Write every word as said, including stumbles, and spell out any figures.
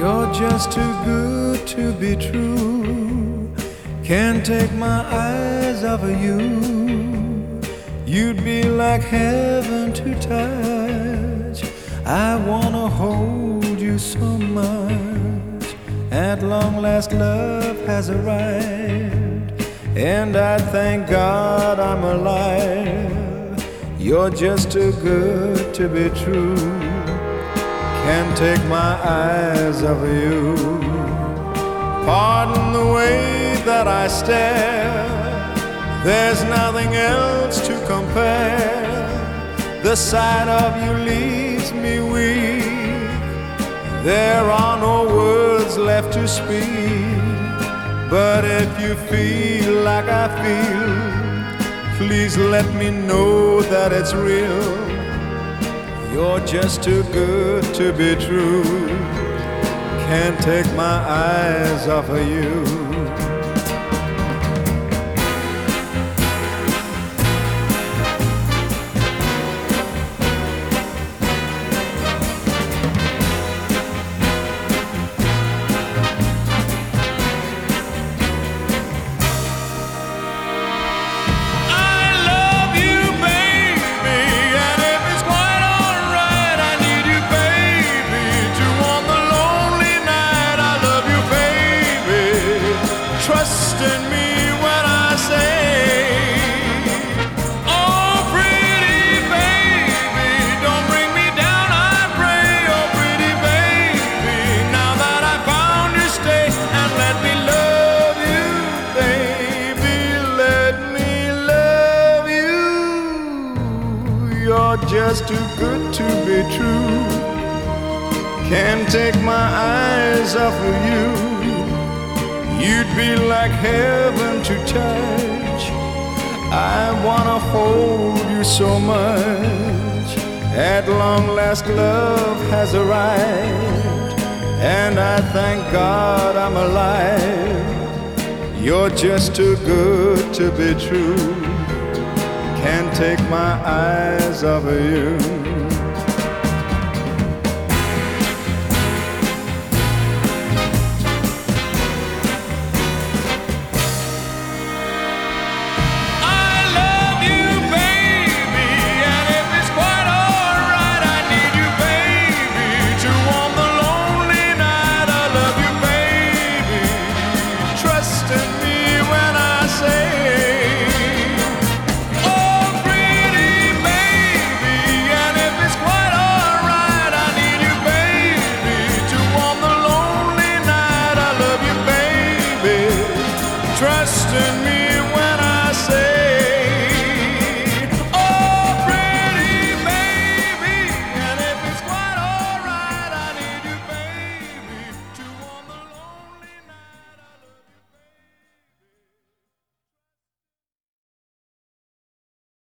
You're just too good to be true. Can't take my eyes off of you. You'd be like heaven to touch. I wanna hold you so much. At long last love has arrived, and I thank God I'm alive. You're just too good to be true. Can't take my eyes off of you. Pardon the way that I stare. There's nothing else to compare. The sight of you leaves me weak. There are no words left to speak. But if you feel like I feel, please let me know that it's real. You're just too good to be true. Can't take my eyes off of you. Trust in me when I say, oh pretty baby, don't bring me down, I pray. Oh pretty baby, now that I found you, stay and let me love you, baby, let me love you. You're just too good to be true. Can't take my eyes off of you. You'd be like heaven to touch. I wanna hold you so much. At long last love has arrived, and I thank God I'm alive. You're just too good to be true. Can't take my eyes off of you. Trust in me when